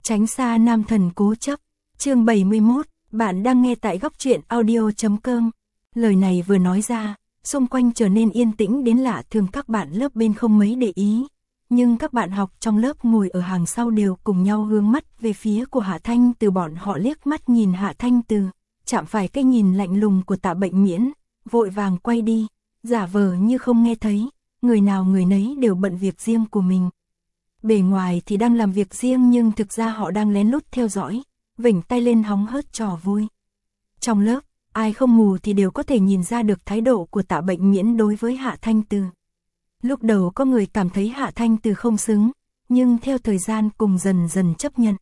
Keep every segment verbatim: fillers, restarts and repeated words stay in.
Tránh xa nam thần cố chấp. Chương bảy mươi mốt, bạn đang nghe tại góc truyện audio chấm com. Lời này vừa nói ra, xung quanh trở nên yên tĩnh đến lạ thường, các bạn lớp bên không mấy để ý. Nhưng các bạn học trong lớp ngồi ở hàng sau đều cùng nhau hướng mắt về phía của Hạ Thanh Từ. Bọn họ liếc mắt nhìn Hạ Thanh Từ, chạm phải cái nhìn lạnh lùng của Tạ Bệnh Miễn, vội vàng quay đi, giả vờ như không nghe thấy, người nào người nấy đều bận việc riêng của mình. Bề ngoài thì đang làm việc riêng nhưng thực ra họ đang lén lút theo dõi, vểnh tay lên hóng hớt trò vui. Trong lớp, ai không mù thì đều có thể nhìn ra được thái độ của Tạ Bệnh Miễn đối với Hạ Thanh Từ. Lúc đầu có người cảm thấy Hạ Thanh Từ không xứng, nhưng theo thời gian cùng dần dần chấp nhận.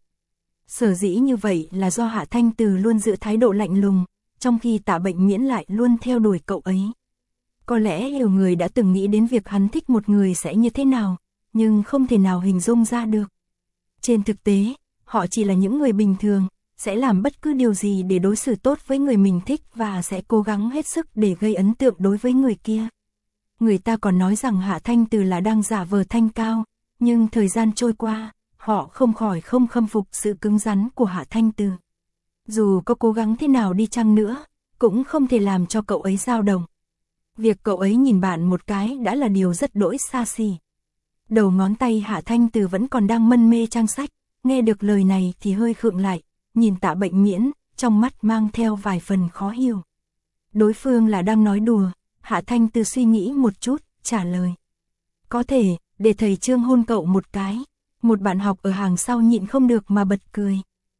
Sở dĩ như vậy là do Hạ Thanh Từ luôn giữ thái độ lạnh lùng, trong khi Tạ Bệnh Miễn lại luôn theo đuổi cậu ấy. Có lẽ nhiều người đã từng nghĩ đến việc hắn thích một người sẽ như thế nào, nhưng không thể nào hình dung ra được. Trên thực tế, họ chỉ là những người bình thường, sẽ làm bất cứ điều gì để đối xử tốt với người mình thích và sẽ cố gắng hết sức để gây ấn tượng đối với người kia. Người ta còn nói rằng Hạ Thanh Từ là đang giả vờ thanh cao, nhưng thời gian trôi qua, họ không khỏi không khâm phục sự cứng rắn của Hạ Thanh Từ. Dù có cố gắng thế nào đi chăng nữa, cũng không thể làm cho cậu ấy dao động. Việc cậu ấy nhìn bạn một cái đã là điều rất đỗi xa xỉ. Đầu ngón tay Hạ Thanh Từ vẫn còn đang mân mê trang sách, nghe được lời này thì hơi khựng lại, nhìn Tạ Bệnh Miễn, trong mắt mang theo vài phần khó hiểu. Đối phương là đang nói đùa, Hạ Thanh Từ suy nghĩ một chút, trả lời. Có thể, để thầy Trương hôn cậu một cái. Một bạn học ở hàng sau nhịn không được mà bật cười.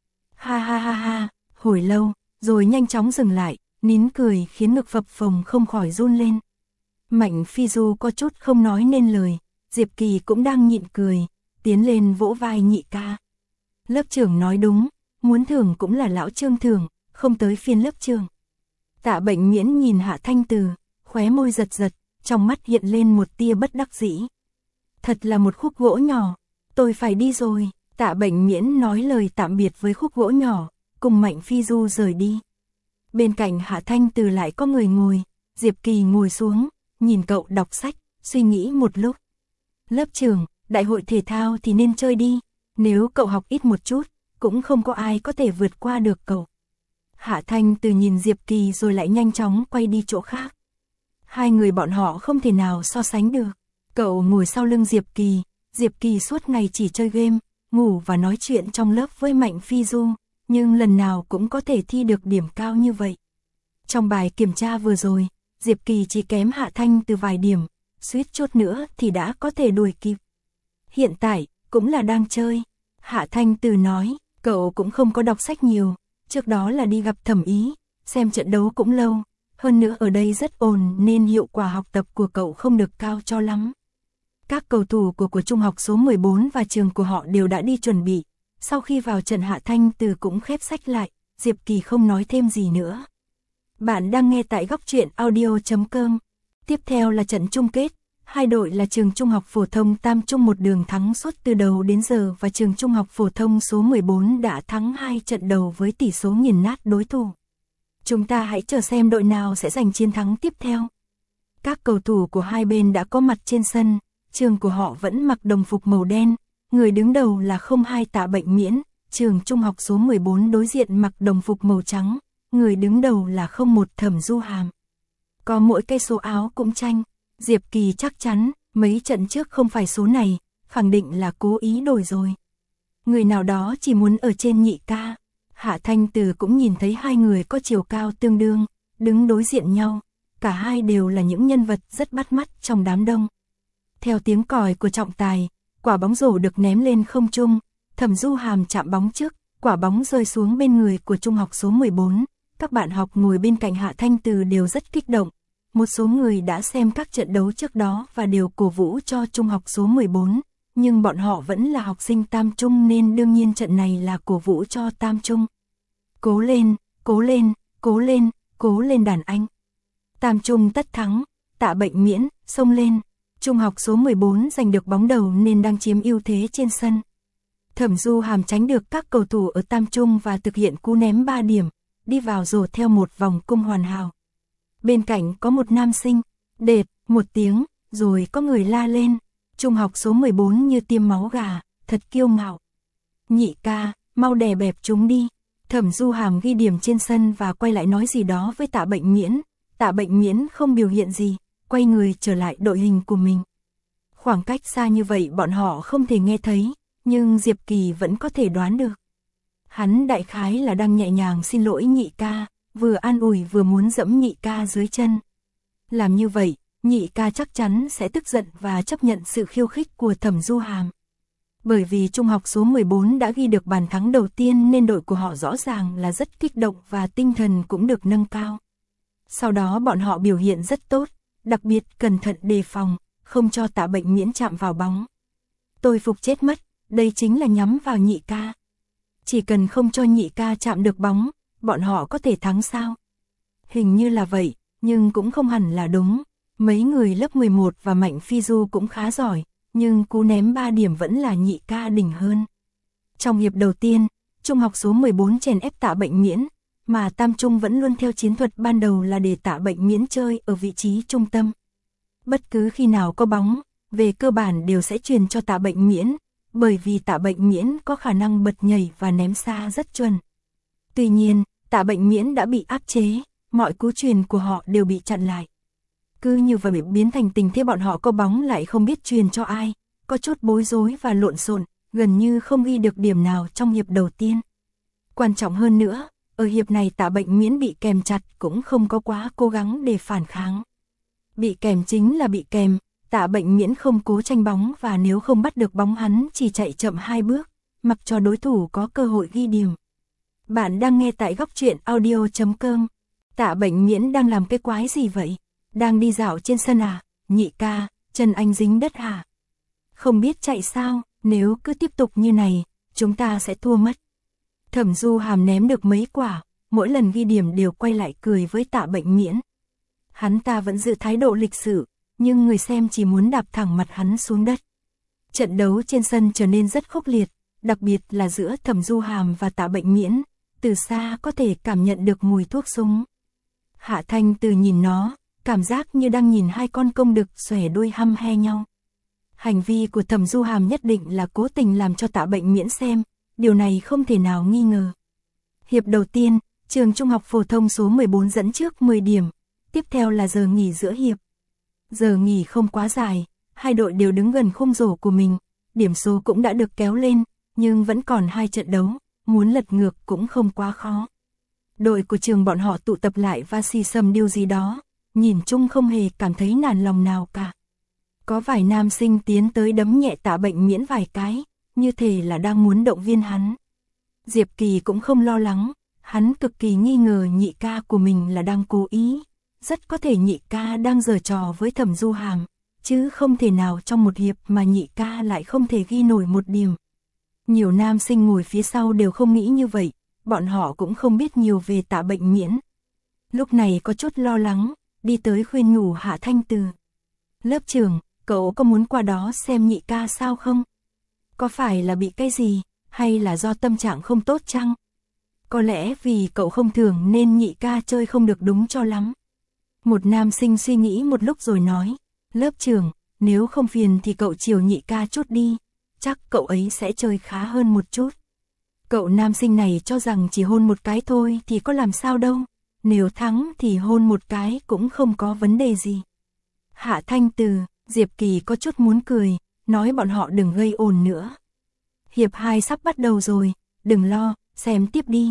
Ha ha ha ha, hồi lâu, rồi nhanh chóng dừng lại, nín cười khiến ngực phập phồng không khỏi run lên. Mạnh Phi Du có chút không nói nên lời, Diệp Kỳ cũng đang nhịn cười, tiến lên vỗ vai nhị ca. Lớp trưởng nói đúng, muốn thưởng cũng là lão Trương thưởng, không tới phiên lớp trưởng. Tạ Bệnh Miễn nhìn Hạ Thanh Từ, khóe môi giật giật, trong mắt hiện lên một tia bất đắc dĩ. Thật là một khúc gỗ nhỏ, tôi phải đi rồi. Tạ Bệnh Miễn nói lời tạm biệt với khúc gỗ nhỏ, cùng Mạnh Phi Du rời đi. Bên cạnh Hạ Thanh Từ lại có người ngồi, Diệp Kỳ ngồi xuống, nhìn cậu đọc sách, suy nghĩ một lúc. Lớp trưởng, đại hội thể thao thì nên chơi đi, nếu cậu học ít một chút, cũng không có ai có thể vượt qua được cậu. Hạ Thanh Từ nhìn Diệp Kỳ rồi lại nhanh chóng quay đi chỗ khác. Hai người bọn họ không thể nào so sánh được. Cậu ngồi sau lưng Diệp Kỳ, Diệp Kỳ suốt ngày chỉ chơi game, ngủ và nói chuyện trong lớp với Mạnh Phi Du, nhưng lần nào cũng có thể thi được điểm cao như vậy. Trong bài kiểm tra vừa rồi, Diệp Kỳ chỉ kém Hạ Thanh Từ vài điểm, suýt chút nữa thì đã có thể đuổi kịp. Hiện tại, cũng là đang chơi. Hạ Thanh Từ nói, cậu cũng không có đọc sách nhiều, trước đó là đi gặp thẩm ý, xem trận đấu cũng lâu, hơn nữa ở đây rất ồn nên hiệu quả học tập của cậu không được cao cho lắm. Các cầu thủ của của trung học số mười bốn và trường của họ đều đã đi chuẩn bị, sau khi vào trận Hạ Thanh Từ cũng khép sách lại, Diệp Kỳ không nói thêm gì nữa. Bạn đang nghe tại góc truyện audio chấm com. Tiếp theo là trận chung kết, hai đội là trường trung học phổ thông Tam Trung một đường thắng suốt từ đầu đến giờ và trường trung học phổ thông số mười bốn đã thắng hai trận đầu với tỷ số nghiền nát đối thủ. Chúng ta hãy chờ xem đội nào sẽ giành chiến thắng tiếp theo. Các cầu thủ của hai bên đã có mặt trên sân, trường của họ vẫn mặc đồng phục màu đen, người đứng đầu là không hai Tạ Bệnh Miễn, trường trung học số mười bốn đối diện mặc đồng phục màu trắng, người đứng đầu là không một Thẩm Du Hàm. Có mỗi cây số áo cũng tranh, Diệp Kỳ chắc chắn, mấy trận trước không phải số này, khẳng định là cố ý đổi rồi. Người nào đó chỉ muốn ở trên nhị ca. Hạ Thanh Từ cũng nhìn thấy hai người có chiều cao tương đương, đứng đối diện nhau, cả hai đều là những nhân vật rất bắt mắt trong đám đông. Theo tiếng còi của trọng tài, quả bóng rổ được ném lên không trung, Thẩm Du Hàm chạm bóng trước, quả bóng rơi xuống bên người của trung học số mười bốn. Các bạn học ngồi bên cạnh Hạ Thanh Từ đều rất kích động. Một số người đã xem các trận đấu trước đó và đều cổ vũ cho trung học số mười bốn, nhưng bọn họ vẫn là học sinh Tam Trung nên đương nhiên trận này là cổ vũ cho Tam Trung. Cố lên, cố lên, cố lên, cố lên đàn anh. Tam Trung tất thắng, Tạ Bệnh Miễn, xông lên. Trung học số mười bốn giành được bóng đầu nên đang chiếm ưu thế trên sân. Thẩm Du Hàm tránh được các cầu thủ ở Tam Trung và thực hiện cú ném ba điểm, đi vào rổ theo một vòng cung hoàn hảo. Bên cạnh có một nam sinh, đệt, một tiếng, rồi có người la lên. Trung học số mười bốn như tiêm máu gà, thật kiêu ngạo. nhị ca, mau đè bẹp chúng đi. Thẩm Du Hàm ghi điểm trên sân và quay lại nói gì đó với Tạ Bệnh Miễn. Tạ Bệnh Miễn không biểu hiện gì, quay người trở lại đội hình của mình. Khoảng cách xa như vậy bọn họ không thể nghe thấy, nhưng Diệp Kỳ vẫn có thể đoán được. Hắn đại khái là đang nhẹ nhàng xin lỗi nhị ca, vừa an ủi vừa muốn dẫm nhị ca dưới chân. Làm như vậy, nhị ca chắc chắn sẽ tức giận và chấp nhận sự khiêu khích của Thẩm Du Hàm. Bởi vì trung học số mười bốn đã ghi được bàn thắng đầu tiên nên đội của họ rõ ràng là rất kích động và tinh thần cũng được nâng cao. Sau đó bọn họ biểu hiện rất tốt, đặc biệt cẩn thận đề phòng, không cho Tạ Bệnh Miễn chạm vào bóng. Tôi phục chết mất, đây chính là nhắm vào nhị ca. Chỉ cần không cho nhị ca chạm được bóng, bọn họ có thể thắng sao? Hình như là vậy, nhưng cũng không hẳn là đúng. Mấy người lớp mười một và Mạnh Phi Du cũng khá giỏi, nhưng cú ném ba điểm vẫn là nhị ca đỉnh hơn. Trong hiệp đầu tiên, trung học số mười bốn chèn ép Tạ Bệnh Miễn, mà Tam Trung vẫn luôn theo chiến thuật ban đầu là để Tạ Bệnh Miễn chơi ở vị trí trung tâm. Bất cứ khi nào có bóng, về cơ bản đều sẽ truyền cho Tạ Bệnh Miễn, bởi vì Tạ Bệnh Miễn có khả năng bật nhảy và ném xa rất chuẩn. Tuy nhiên, Tạ Bệnh Miễn đã bị áp chế, mọi cú truyền của họ đều bị chặn lại. Cứ như vậy biến thành tình thế bọn họ có bóng lại không biết truyền cho ai, có chút bối rối và lộn xộn, gần như không ghi được điểm nào trong hiệp đầu tiên. Quan trọng hơn nữa, ở hiệp này Tạ Bệnh Miễn bị kèm chặt cũng không có quá cố gắng để phản kháng. Bị kèm chính là bị kèm, Tạ Bệnh Miễn không cố tranh bóng và nếu không bắt được bóng hắn chỉ chạy chậm hai bước, mặc cho đối thủ có cơ hội ghi điểm. Bạn đang nghe tại góc truyện audio chấm com. Tạ Bệnh Miễn đang làm cái quái gì vậy? Đang đi dạo trên sân à? Nhị ca, chân anh dính đất hả? Không biết chạy sao, nếu cứ tiếp tục như này, chúng ta sẽ thua mất. Thẩm Du Hàm ném được mấy quả, mỗi lần ghi điểm đều quay lại cười với Tạ Bệnh Miễn. Hắn ta vẫn giữ thái độ lịch sự, nhưng người xem chỉ muốn đạp thẳng mặt hắn xuống đất. Trận đấu trên sân trở nên rất khốc liệt, đặc biệt là giữa Thẩm Du Hàm và Tạ Bệnh Miễn, từ xa có thể cảm nhận được mùi thuốc súng. Hạ Thanh Từ nhìn nó, cảm giác như đang nhìn hai con công đực xòe đuôi hăm he nhau. Hành vi của Thẩm Du Hàm nhất định là cố tình làm cho Tạ Bệnh Miễn xem, điều này không thể nào nghi ngờ. Hiệp đầu tiên, trường trung học phổ thông số mười bốn dẫn trước mười điểm, tiếp theo là giờ nghỉ giữa hiệp. Giờ nghỉ không quá dài, hai đội đều đứng gần khung rổ của mình, điểm số cũng đã được kéo lên, nhưng vẫn còn hai trận đấu, muốn lật ngược cũng không quá khó. Đội của trường bọn họ tụ tập lại và xì xầm điều gì đó, nhìn chung không hề cảm thấy nản lòng nào cả. Có vài nam sinh tiến tới đấm nhẹ Tạ Bệnh Miễn vài cái, như thể là đang muốn động viên hắn. Diệp Kỳ cũng không lo lắng, hắn cực kỳ nghi ngờ nhị ca của mình là đang cố ý. Rất có thể nhị ca đang giở trò với Thẩm Du Hàm, chứ không thể nào trong một hiệp mà nhị ca lại không thể ghi nổi một điểm. Nhiều nam sinh ngồi phía sau đều không nghĩ như vậy, bọn họ cũng không biết nhiều về Tạ Bệnh Miễn. Lúc này có chút lo lắng, đi tới khuyên nhủ Hạ Thanh Từ. Lớp trưởng, cậu có muốn qua đó xem nhị ca sao không? Có phải là bị cái gì, hay là do tâm trạng không tốt chăng? Có lẽ vì cậu không thường nên nhị ca chơi không được đúng cho lắm. Một nam sinh suy nghĩ một lúc rồi nói, lớp trưởng, nếu không phiền thì cậu chiều nhị ca chút đi, chắc cậu ấy sẽ chơi khá hơn một chút. Cậu nam sinh này cho rằng chỉ hôn một cái thôi thì có làm sao đâu, nếu thắng thì hôn một cái cũng không có vấn đề gì. Hạ Thanh Từ, Diệp Kỳ có chút muốn cười, nói bọn họ đừng gây ồn nữa. Hiệp hai sắp bắt đầu rồi, đừng lo, xem tiếp đi.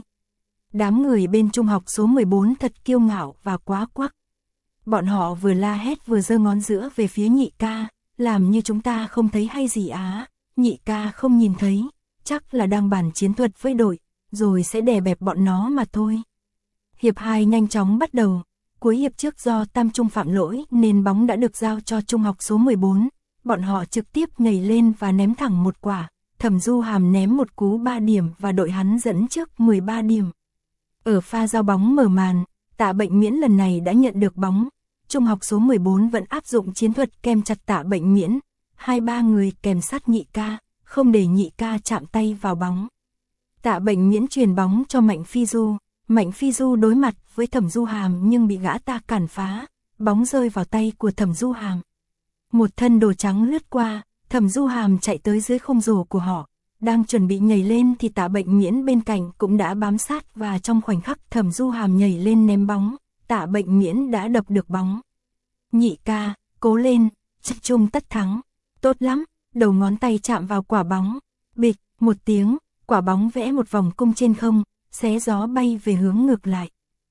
Đám người bên trung học số mười bốn thật kiêu ngạo và quá quắc. Bọn họ vừa la hét vừa giơ ngón giữa về phía nhị ca, làm như chúng ta không thấy hay gì á, nhị ca không nhìn thấy, chắc là đang bàn chiến thuật với đội, rồi sẽ đè bẹp bọn nó mà thôi. Hiệp hai nhanh chóng bắt đầu, cuối hiệp trước do Tam Trung phạm lỗi nên bóng đã được giao cho trung học số mười bốn, bọn họ trực tiếp nhảy lên và ném thẳng một quả, Thẩm Du Hàm ném một cú ba điểm và đội hắn dẫn trước mười ba điểm. Ở pha giao bóng mở màn, Tạ Bệnh Miễn lần này đã nhận được bóng, trung học số mười bốn vẫn áp dụng chiến thuật kèm chặt Tạ Bệnh Miễn, hai ba người kèm sát nhị ca, không để nhị ca chạm tay vào bóng. Tạ Bệnh Miễn truyền bóng cho Mạnh Phi Du, Mạnh Phi Du đối mặt với Thẩm Du Hàm nhưng bị gã ta cản phá, bóng rơi vào tay của Thẩm Du Hàm. Một thân đồ trắng lướt qua, Thẩm Du Hàm chạy tới dưới khung rổ của họ, đang chuẩn bị nhảy lên thì Tạ Bệnh Miễn bên cạnh cũng đã bám sát và trong khoảnh khắc Thẩm Du Hàm nhảy lên ném bóng, Tạ Bệnh Miễn đã đập được bóng. Nhị ca, cố lên, chắc chung tất thắng. Tốt lắm, đầu ngón tay chạm vào quả bóng. Bịch, một tiếng, quả bóng vẽ một vòng cung trên không, xé gió bay về hướng ngược lại.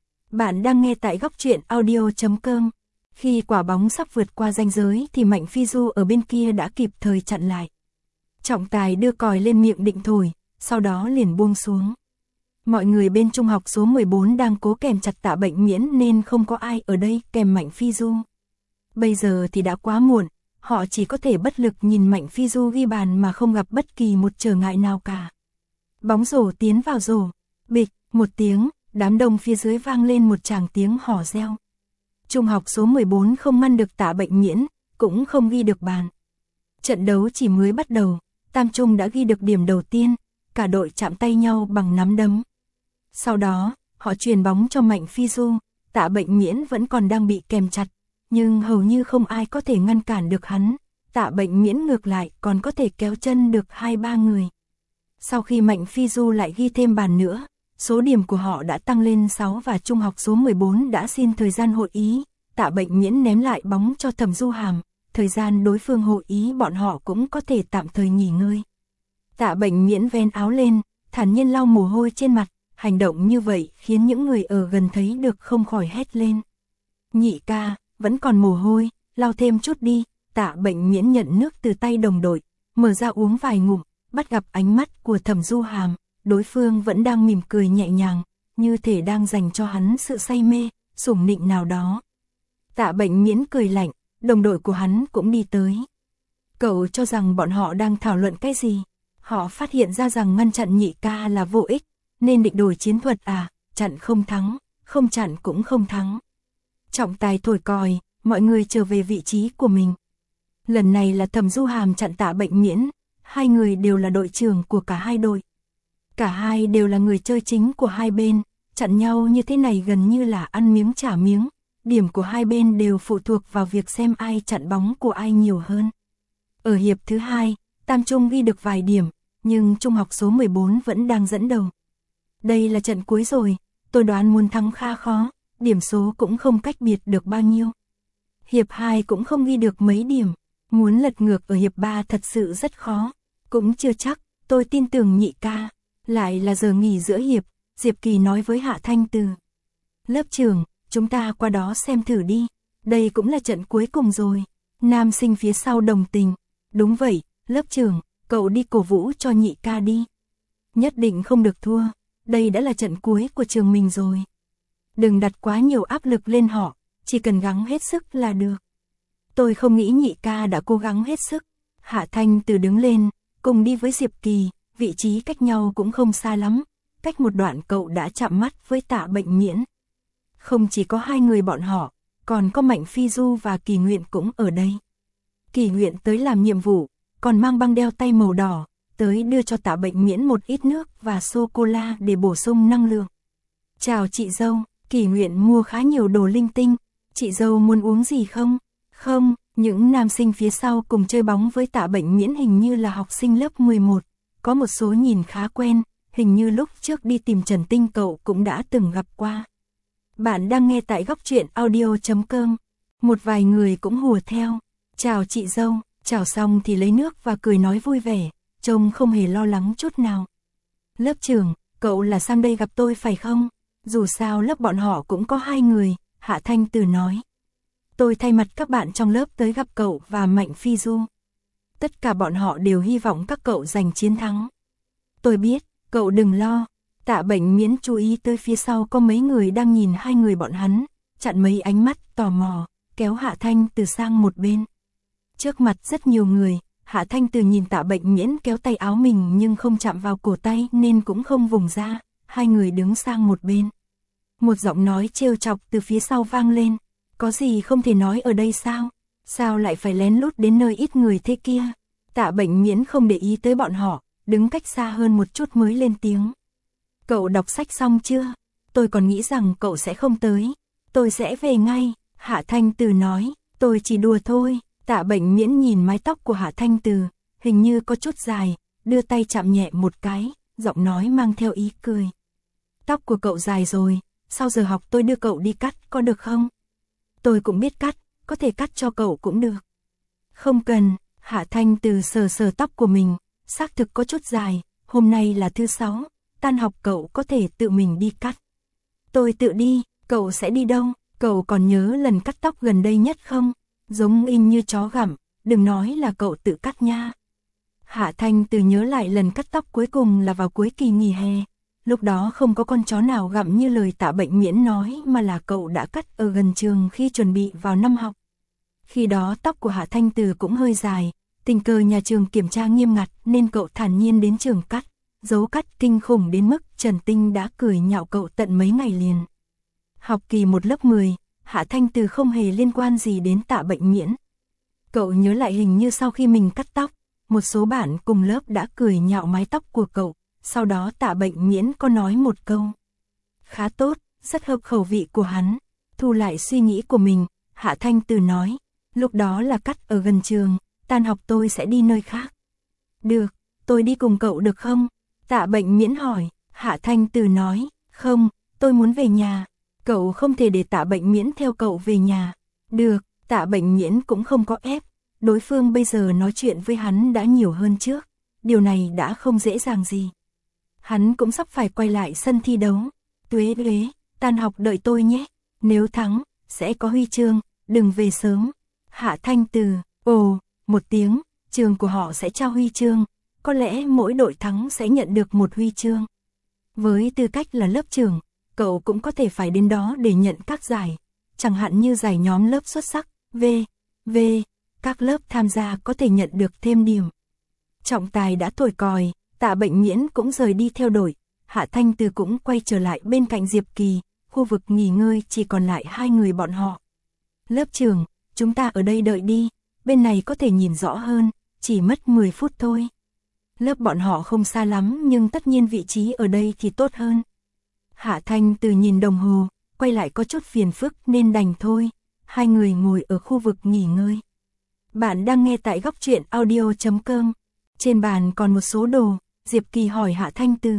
Bạn đang nghe tại góc truyện audio chấm com. Khi quả bóng sắp vượt qua ranh giới thì Mạnh Phi Du ở bên kia đã kịp thời chặn lại. Trọng tài đưa còi lên miệng định thổi, sau đó liền buông xuống. Mọi người bên trung học số mười bốn đang cố kèm chặt Tạ Bệnh Miễn nên không có ai ở đây kèm Mạnh Phi Du. Bây giờ thì đã quá muộn, họ chỉ có thể bất lực nhìn Mạnh Phi Du ghi bàn mà không gặp bất kỳ một trở ngại nào cả. Bóng rổ tiến vào rổ, bịch, một tiếng, đám đông phía dưới vang lên một tràng tiếng hò reo. Trung học số mười bốn không ngăn được Tạ Bệnh Miễn, cũng không ghi được bàn. Trận đấu chỉ mới bắt đầu, Tam Trung đã ghi được điểm đầu tiên, cả đội chạm tay nhau bằng nắm đấm. Sau đó, họ truyền bóng cho Mạnh Phi Du, Tạ Bệnh Miễn vẫn còn đang bị kèm chặt, nhưng hầu như không ai có thể ngăn cản được hắn. Tạ Bệnh Miễn ngược lại còn có thể kéo chân được hai ba người. Sau khi Mạnh Phi Du lại ghi thêm bàn nữa, số điểm của họ đã tăng lên sáu và trung học số mười bốn đã xin thời gian hội ý. Tạ Bệnh Miễn ném lại bóng cho Thẩm Du Hàm, thời gian đối phương hội ý bọn họ cũng có thể tạm thời nghỉ ngơi. Tạ Bệnh Miễn ven áo lên, thản nhiên lau mồ hôi trên mặt, hành động như vậy khiến những người ở gần thấy được không khỏi hét lên. Nhị ca, vẫn còn mồ hôi, lau thêm chút đi. Tạ Bệnh Miễn nhận nước từ tay đồng đội, mở ra uống vài ngụm, bắt gặp ánh mắt của Thẩm Du Hàm, đối phương vẫn đang mỉm cười nhẹ nhàng, như thể đang dành cho hắn sự say mê, sủng nịnh nào đó. Tạ Bệnh Miễn cười lạnh, đồng đội của hắn cũng đi tới. Cậu cho rằng bọn họ đang thảo luận cái gì? Họ phát hiện ra rằng ngăn chặn nhị ca là vô ích, nên định đổi chiến thuật à, chặn không thắng, không chặn cũng không thắng. Trọng tài thổi còi, mọi người trở về vị trí của mình. Lần này là Thẩm Du Hàm chặn Tạ Bệnh Miễn, hai người đều là đội trưởng của cả hai đội. Cả hai đều là người chơi chính của hai bên, chặn nhau như thế này gần như là ăn miếng trả miếng. Điểm của hai bên đều phụ thuộc vào việc xem ai chặn bóng của ai nhiều hơn. Ở hiệp thứ hai, Tam Trung ghi được vài điểm, nhưng trung học số mười bốn vẫn đang dẫn đầu. Đây là trận cuối rồi, tôi đoán muốn thắng khá khó, điểm số cũng không cách biệt được bao nhiêu. Hiệp hai cũng không ghi được mấy điểm, muốn lật ngược ở hiệp ba thật sự rất khó, cũng chưa chắc, tôi tin tưởng nhị ca. Lại là giờ nghỉ giữa hiệp, Diệp Kỳ nói với Hạ Thanh Từ. Lớp trưởng, chúng ta qua đó xem thử đi, đây cũng là trận cuối cùng rồi. Nam sinh phía sau đồng tình. Đúng vậy, lớp trưởng, cậu đi cổ vũ cho nhị ca đi. Nhất định không được thua, đây đã là trận cuối của trường mình rồi. Đừng đặt quá nhiều áp lực lên họ, chỉ cần gắng hết sức là được. Tôi không nghĩ nhị ca đã cố gắng hết sức. Hạ Thanh Từ đứng lên, cùng đi với Diệp Kỳ, vị trí cách nhau cũng không xa lắm. Cách một đoạn cậu đã chạm mắt với Tạ Bệnh Miễn. Không chỉ có hai người bọn họ, còn có Mạnh Phi Du và Kỳ Nguyện cũng ở đây. Kỳ Nguyện tới làm nhiệm vụ, còn mang băng đeo tay màu đỏ, tới đưa cho Tạ Bệnh Miễn một ít nước và sô-cô-la để bổ sung năng lượng. Chào chị dâu, Kỳ Nguyện mua khá nhiều đồ linh tinh, chị dâu muốn uống gì không? Không, những nam sinh phía sau cùng chơi bóng với Tạ Bệnh Miễn hình như là học sinh lớp mười một, có một số nhìn khá quen, hình như lúc trước đi tìm Trần Tinh cậu cũng đã từng gặp qua. Bạn đang nghe tại góc truyện audio chấm com. Một vài người cũng hùa theo. Chào chị dâu, chào xong thì lấy nước và cười nói vui vẻ, trông không hề lo lắng chút nào. Lớp trưởng, cậu là sang đây gặp tôi phải không? Dù sao lớp bọn họ cũng có hai người, Hạ Thanh Từ nói. Tôi thay mặt các bạn trong lớp tới gặp cậu và Mạnh Phi Du. Tất cả bọn họ đều hy vọng các cậu giành chiến thắng. Tôi biết, cậu đừng lo. Tạ Bệnh Miễn chú ý tới phía sau có mấy người đang nhìn hai người bọn hắn, chặn mấy ánh mắt tò mò, kéo Hạ Thanh Từ sang một bên. Trước mặt rất nhiều người, Hạ Thanh Từ nhìn Tạ Bệnh Miễn kéo tay áo mình nhưng không chạm vào cổ tay nên cũng không vùng ra, hai người đứng sang một bên. Một giọng nói trêu chọc từ phía sau vang lên, có gì không thể nói ở đây sao? Sao lại phải lén lút đến nơi ít người thế kia? Tạ Bệnh Miễn không để ý tới bọn họ, đứng cách xa hơn một chút mới lên tiếng. Cậu đọc sách xong chưa? Tôi còn nghĩ rằng cậu sẽ không tới. Tôi sẽ về ngay, Hạ Thanh Từ nói, tôi chỉ đùa thôi. Tạ Bệnh Miễn nhìn mái tóc của Hạ Thanh Từ, hình như có chút dài, đưa tay chạm nhẹ một cái, giọng nói mang theo ý cười. Tóc của cậu dài rồi, sau giờ học tôi đưa cậu đi cắt có được không? Tôi cũng biết cắt, có thể cắt cho cậu cũng được. Không cần, Hạ Thanh Từ sờ sờ tóc của mình, xác thực có chút dài, hôm nay là thứ sáu, tan học cậu có thể tự mình đi cắt. Tôi tự đi, cậu sẽ đi đâu? Cậu còn nhớ lần cắt tóc gần đây nhất không? Giống in như chó gặm, đừng nói là cậu tự cắt nha. Hạ Thanh Từ nhớ lại lần cắt tóc cuối cùng là vào cuối kỳ nghỉ hè. Lúc đó không có con chó nào gặm như lời Tạ Bệnh Miễn nói mà là cậu đã cắt ở gần trường khi chuẩn bị vào năm học. Khi đó tóc của Hạ Thanh Từ cũng hơi dài, tình cờ nhà trường kiểm tra nghiêm ngặt nên cậu thản nhiên đến trường cắt. Dấu cắt kinh khủng đến mức Trần Tinh đã cười nhạo cậu tận mấy ngày liền. Học kỳ một lớp mười, Hạ Thanh Từ không hề liên quan gì đến Tạ Bệnh Miễn. Cậu nhớ lại hình như sau khi mình cắt tóc, một số bạn cùng lớp đã cười nhạo mái tóc của cậu, sau đó Tạ Bệnh Miễn có nói một câu. Khá tốt, rất hợp khẩu vị của hắn. Thu lại suy nghĩ của mình, Hạ Thanh Từ nói, lúc đó là cắt ở gần trường, tan học tôi sẽ đi nơi khác. Được, tôi đi cùng cậu được không? Tạ Bệnh Miễn hỏi, Hạ Thanh Từ nói, không, tôi muốn về nhà. Cậu không thể để Tạ Bệnh Miễn theo cậu về nhà. Được, Tạ Bệnh Miễn cũng không có ép. Đối phương bây giờ nói chuyện với hắn đã nhiều hơn trước. Điều này đã không dễ dàng gì. Hắn cũng sắp phải quay lại sân thi đấu. Tuế tuế, tan học đợi tôi nhé. Nếu thắng, sẽ có huy chương, đừng về sớm. Hạ Thanh Từ, ồ, một tiếng, trường của họ sẽ trao huy chương. Có lẽ mỗi đội thắng sẽ nhận được một huy chương. Với tư cách là lớp trưởng, cậu cũng có thể phải đến đó để nhận các giải. Chẳng hạn như giải nhóm lớp xuất sắc, V, V, các lớp tham gia có thể nhận được thêm điểm. Trọng tài đã thổi còi, Tạ Bệnh Miễn cũng rời đi theo đội. Hạ Thanh Từ cũng quay trở lại bên cạnh Diệp Kỳ, khu vực nghỉ ngơi chỉ còn lại hai người bọn họ. Lớp trưởng, chúng ta ở đây đợi đi, bên này có thể nhìn rõ hơn, chỉ mất mười phút thôi. Lớp bọn họ không xa lắm nhưng tất nhiên vị trí ở đây thì tốt hơn. Hạ Thanh Từ nhìn đồng hồ, quay lại có chút phiền phức nên đành thôi. Hai người ngồi ở khu vực nghỉ ngơi. Bạn đang nghe tại góc truyện audio chấm com. Trên bàn còn một số đồ, Diệp Kỳ hỏi Hạ Thanh Từ.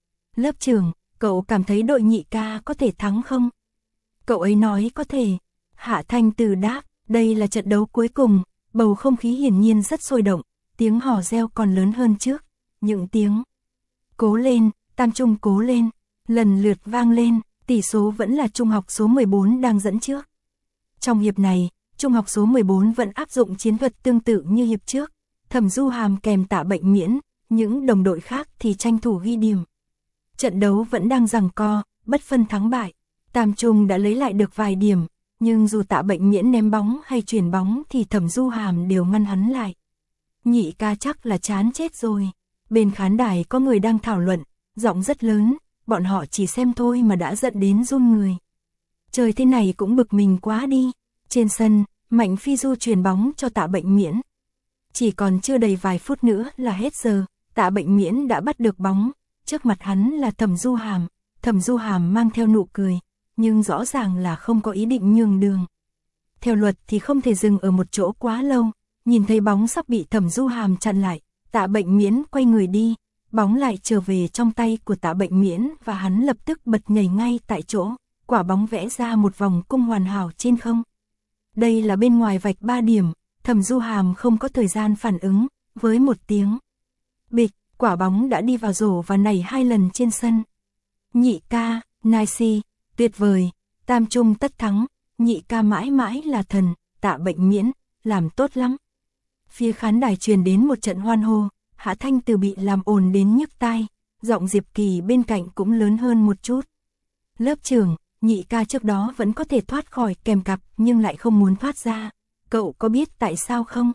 Lớp trưởng, cậu cảm thấy đội nhị ca có thể thắng không? Cậu ấy nói có thể. Hạ Thanh Từ đáp, đây là trận đấu cuối cùng, bầu không khí hiển nhiên rất sôi động, tiếng hò reo còn lớn hơn trước. Những tiếng cố lên, Tam Trung cố lên, lần lượt vang lên, tỷ số vẫn là Trung học số mười bốn đang dẫn trước. Trong hiệp này, Trung học số mười bốn vẫn áp dụng chiến thuật tương tự như hiệp trước. Thẩm Du Hàm kèm Tạ Bệnh Miễn, những đồng đội khác thì tranh thủ ghi điểm. Trận đấu vẫn đang giằng co, bất phân thắng bại. Tam Trung đã lấy lại được vài điểm, nhưng dù Tạ Bệnh Miễn ném bóng hay chuyển bóng thì Thẩm Du Hàm đều ngăn hắn lại. Nhị ca chắc là chán chết rồi. Bên khán đài có người đang thảo luận, giọng rất lớn, bọn họ chỉ xem thôi mà đã giận đến run người. Trời thế này cũng bực mình quá đi. Trên sân, Mạnh Phi Du truyền bóng cho Tạ Bệnh Miễn. Chỉ còn chưa đầy vài phút nữa là hết giờ, Tạ Bệnh Miễn đã bắt được bóng, trước mặt hắn là Thẩm Du Hàm. Thẩm Du Hàm mang theo nụ cười, nhưng rõ ràng là không có ý định nhường đường. Theo luật thì không thể dừng ở một chỗ quá lâu, nhìn thấy bóng sắp bị Thẩm Du Hàm chặn lại, Tạ Bệnh Miễn quay người đi, bóng lại trở về trong tay của Tạ Bệnh Miễn và hắn lập tức bật nhảy ngay tại chỗ, quả bóng vẽ ra một vòng cung hoàn hảo trên không. Đây là bên ngoài vạch ba điểm, Thẩm Du Hàm không có thời gian phản ứng, với một tiếng bịch, quả bóng đã đi vào rổ và nảy hai lần trên sân. Nhị ca, nice, tuyệt vời, Tam Trung tất thắng, nhị ca mãi mãi là thần, Tạ Bệnh Miễn, làm tốt lắm. Phía khán đài truyền đến một trận hoan hô, Hạ Thanh Từ bị làm ồn đến nhức tai, giọng Diệp Kỳ bên cạnh cũng lớn hơn một chút. Lớp trưởng, nhị ca trước đó vẫn có thể thoát khỏi kèm cặp nhưng lại không muốn thoát ra, cậu có biết tại sao không?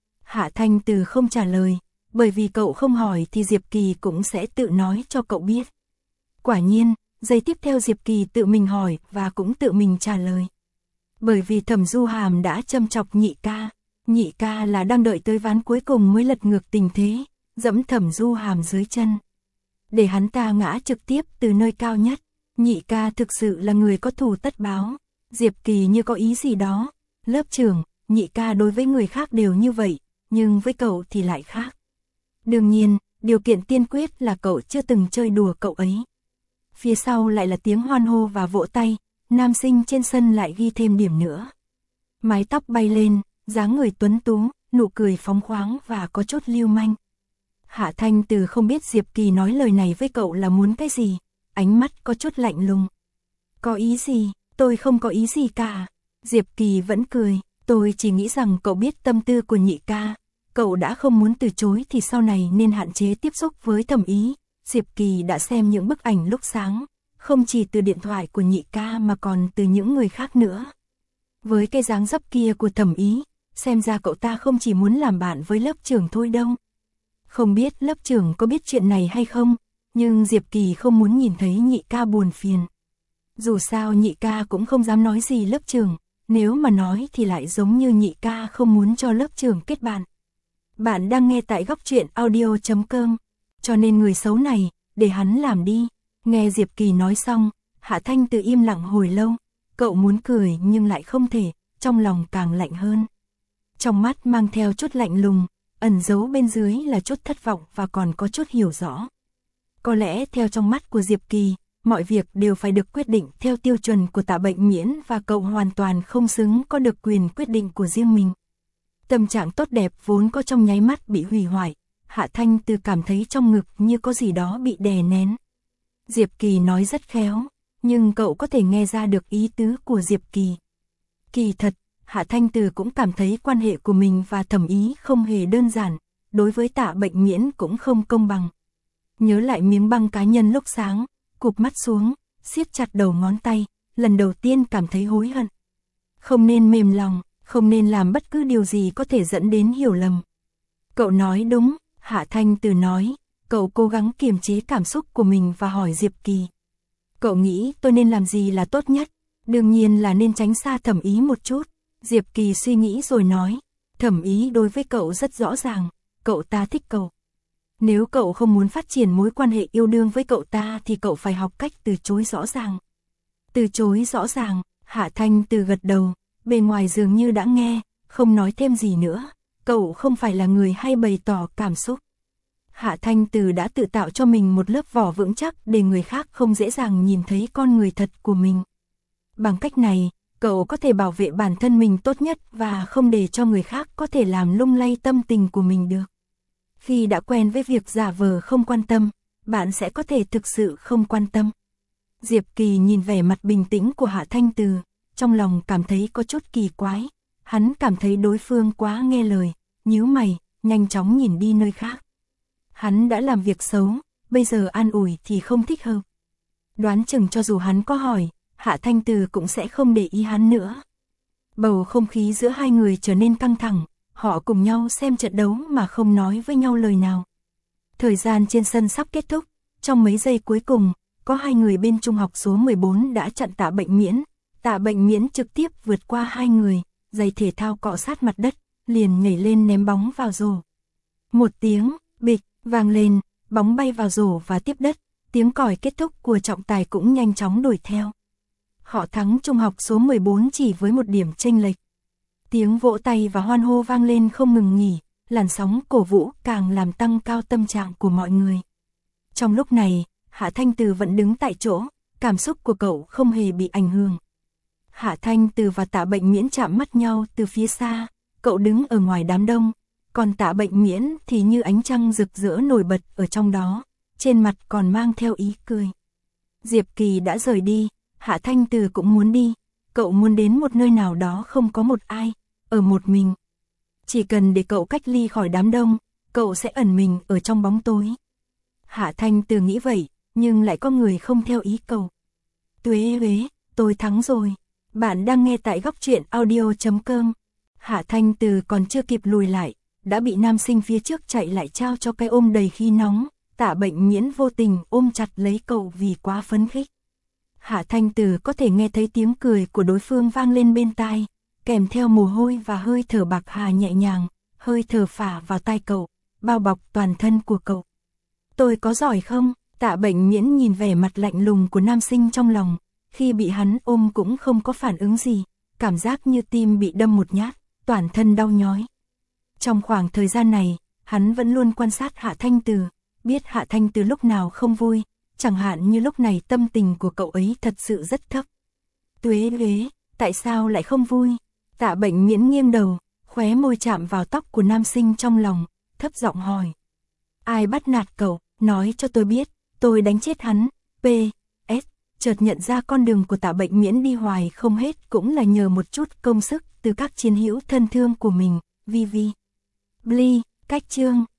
Hạ Thanh Từ không trả lời, bởi vì cậu không hỏi thì Diệp Kỳ cũng sẽ tự nói cho cậu biết. Quả nhiên, giây tiếp theo Diệp Kỳ tự mình hỏi và cũng tự mình trả lời. Bởi vì Thẩm Du Hàm đã châm chọc nhị ca, nhị ca là đang đợi tới ván cuối cùng mới lật ngược tình thế, dẫm Thẩm Du Hàm dưới chân. Để hắn ta ngã trực tiếp từ nơi cao nhất, nhị ca thực sự là người có thù tất báo. Diệp Kỳ như có ý gì đó, lớp trưởng, nhị ca đối với người khác đều như vậy, nhưng với cậu thì lại khác. Đương nhiên, điều kiện tiên quyết là cậu chưa từng chơi đùa cậu ấy. Phía sau lại là tiếng hoan hô và vỗ tay, nam sinh trên sân lại ghi thêm điểm nữa. Mái tóc bay lên, dáng người tuấn tú, nụ cười phóng khoáng và có chút lưu manh. Hạ Thanh Từ không biết Diệp Kỳ nói lời này với cậu là muốn cái gì, ánh mắt có chút lạnh lùng. Có ý gì, tôi không có ý gì cả. Diệp Kỳ vẫn cười, tôi chỉ nghĩ rằng cậu biết tâm tư của nhị ca. Cậu đã không muốn từ chối thì sau này nên hạn chế tiếp xúc với Thẩm Ý. Diệp Kỳ đã xem những bức ảnh lúc sáng, không chỉ từ điện thoại của nhị ca mà còn từ những người khác nữa. Với cái dáng dấp kia của Thẩm Ý, xem ra cậu ta không chỉ muốn làm bạn với lớp trưởng thôi đâu. Không biết lớp trưởng có biết chuyện này hay không, nhưng Diệp Kỳ không muốn nhìn thấy nhị ca buồn phiền. Dù sao nhị ca cũng không dám nói gì lớp trưởng, nếu mà nói thì lại giống như nhị ca không muốn cho lớp trưởng kết bạn. Bạn đang nghe tại góc truyện audio chấm com, cho nên người xấu này, để hắn làm đi. Nghe Diệp Kỳ nói xong, Hạ Thanh Từ im lặng hồi lâu, cậu muốn cười nhưng lại không thể, trong lòng càng lạnh hơn. Trong mắt mang theo chút lạnh lùng, ẩn giấu bên dưới là chút thất vọng và còn có chút hiểu rõ. Có lẽ theo trong mắt của Diệp Kỳ, mọi việc đều phải được quyết định theo tiêu chuẩn của Tạ Bệnh Miễn và cậu hoàn toàn không xứng có được quyền quyết định của riêng mình. Tâm trạng tốt đẹp vốn có trong nháy mắt bị hủy hoại, Hạ Thanh Từ cảm thấy trong ngực như có gì đó bị đè nén. Diệp Kỳ nói rất khéo, nhưng cậu có thể nghe ra được ý tứ của Diệp Kỳ. Kỳ thật, Hạ Thanh Từ cũng cảm thấy quan hệ của mình và Thẩm Ý không hề đơn giản, đối với Tạ Bệnh Miễn cũng không công bằng. Nhớ lại miếng băng cá nhân lúc sáng, cụp mắt xuống, siết chặt đầu ngón tay, lần đầu tiên cảm thấy hối hận. Không nên mềm lòng, không nên làm bất cứ điều gì có thể dẫn đến hiểu lầm. Cậu nói đúng, Hạ Thanh Từ nói, cậu cố gắng kiềm chế cảm xúc của mình và hỏi Diệp Kỳ. Cậu nghĩ tôi nên làm gì là tốt nhất? Đương nhiên là nên tránh xa Thẩm Ý một chút. Diệp Kỳ suy nghĩ rồi nói, Thẩm Ý đối với cậu rất rõ ràng, cậu ta thích cậu. Nếu cậu không muốn phát triển mối quan hệ yêu đương với cậu ta thì cậu phải học cách từ chối rõ ràng. Từ chối rõ ràng, Hạ Thanh Từ gật đầu, bên ngoài dường như đã nghe, không nói thêm gì nữa, cậu không phải là người hay bày tỏ cảm xúc. Hạ Thanh Từ đã tự tạo cho mình một lớp vỏ vững chắc để người khác không dễ dàng nhìn thấy con người thật của mình. Bằng cách này, cậu có thể bảo vệ bản thân mình tốt nhất và không để cho người khác có thể làm lung lay tâm tình của mình được. Khi đã quen với việc giả vờ không quan tâm, bạn sẽ có thể thực sự không quan tâm. Diệp Kỳ nhìn vẻ mặt bình tĩnh của Hạ Thanh Từ, trong lòng cảm thấy có chút kỳ quái. Hắn cảm thấy đối phương quá nghe lời, nhíu mày, nhanh chóng nhìn đi nơi khác. Hắn đã làm việc xấu, bây giờ an ủi thì không thích hợp. Đoán chừng cho dù hắn có hỏi, Hạ Thanh Từ cũng sẽ không để ý hắn nữa. Bầu không khí giữa hai người trở nên căng thẳng, họ cùng nhau xem trận đấu mà không nói với nhau lời nào. Thời gian trên sân sắp kết thúc, trong mấy giây cuối cùng, có hai người bên trung học số mười bốn đã chặn Tạ Bệnh Miễn. Tạ Bệnh Miễn trực tiếp vượt qua hai người, giày thể thao cọ sát mặt đất, liền nhảy lên ném bóng vào rổ. Một tiếng, bịch, vang lên, bóng bay vào rổ và tiếp đất, tiếng còi kết thúc của trọng tài cũng nhanh chóng đuổi theo. Họ thắng trung học số mười bốn chỉ với một điểm chênh lệch. Tiếng vỗ tay và hoan hô vang lên không ngừng nghỉ, làn sóng cổ vũ càng làm tăng cao tâm trạng của mọi người. Trong lúc này, Hạ Thanh Từ vẫn đứng tại chỗ, cảm xúc của cậu không hề bị ảnh hưởng. Hạ Thanh Từ và Tạ Bệnh Miễn chạm mắt nhau từ phía xa, cậu đứng ở ngoài đám đông, còn Tạ Bệnh Miễn thì như ánh trăng rực rỡ nổi bật ở trong đó, trên mặt còn mang theo ý cười. Diệp Kỳ đã rời đi, Hạ Thanh Từ cũng muốn đi, cậu muốn đến một nơi nào đó không có một ai, ở một mình. Chỉ cần để cậu cách ly khỏi đám đông, cậu sẽ ẩn mình ở trong bóng tối. Hạ Thanh Từ nghĩ vậy, nhưng lại có người không theo ý cậu. Tuế uế, tôi thắng rồi. Bạn đang nghe tại góc truyện audio chấm com. Hạ Thanh Từ còn chưa kịp lùi lại, đã bị nam sinh phía trước chạy lại trao cho cái ôm đầy khí nóng. Tạ Bệnh Miễn vô tình ôm chặt lấy cậu vì quá phấn khích. Hạ Thanh Từ có thể nghe thấy tiếng cười của đối phương vang lên bên tai, kèm theo mồ hôi và hơi thở bạc hà nhẹ nhàng, hơi thở phả vào tai cậu, bao bọc toàn thân của cậu. Tôi có giỏi không? Tạ Bệnh Miễn nhìn vẻ mặt lạnh lùng của nam sinh trong lòng, khi bị hắn ôm cũng không có phản ứng gì, cảm giác như tim bị đâm một nhát, toàn thân đau nhói. Trong khoảng thời gian này, hắn vẫn luôn quan sát Hạ Thanh Từ, biết Hạ Thanh từ lúc nào không vui, chẳng hạn như lúc này tâm tình của cậu ấy thật sự rất thấp. Tuế ghế, tại sao lại không vui? Tạ Bệnh Miễn nghiêng đầu, khóe môi chạm vào tóc của nam sinh trong lòng, thấp giọng hỏi. Ai bắt nạt cậu, nói cho tôi biết, tôi đánh chết hắn. P S Chợt nhận ra con đường của Tạ Bệnh Miễn đi hoài không hết cũng là nhờ một chút công sức từ các chiến hữu thân thương của mình. Vi Vi, Bly, Cách Chương.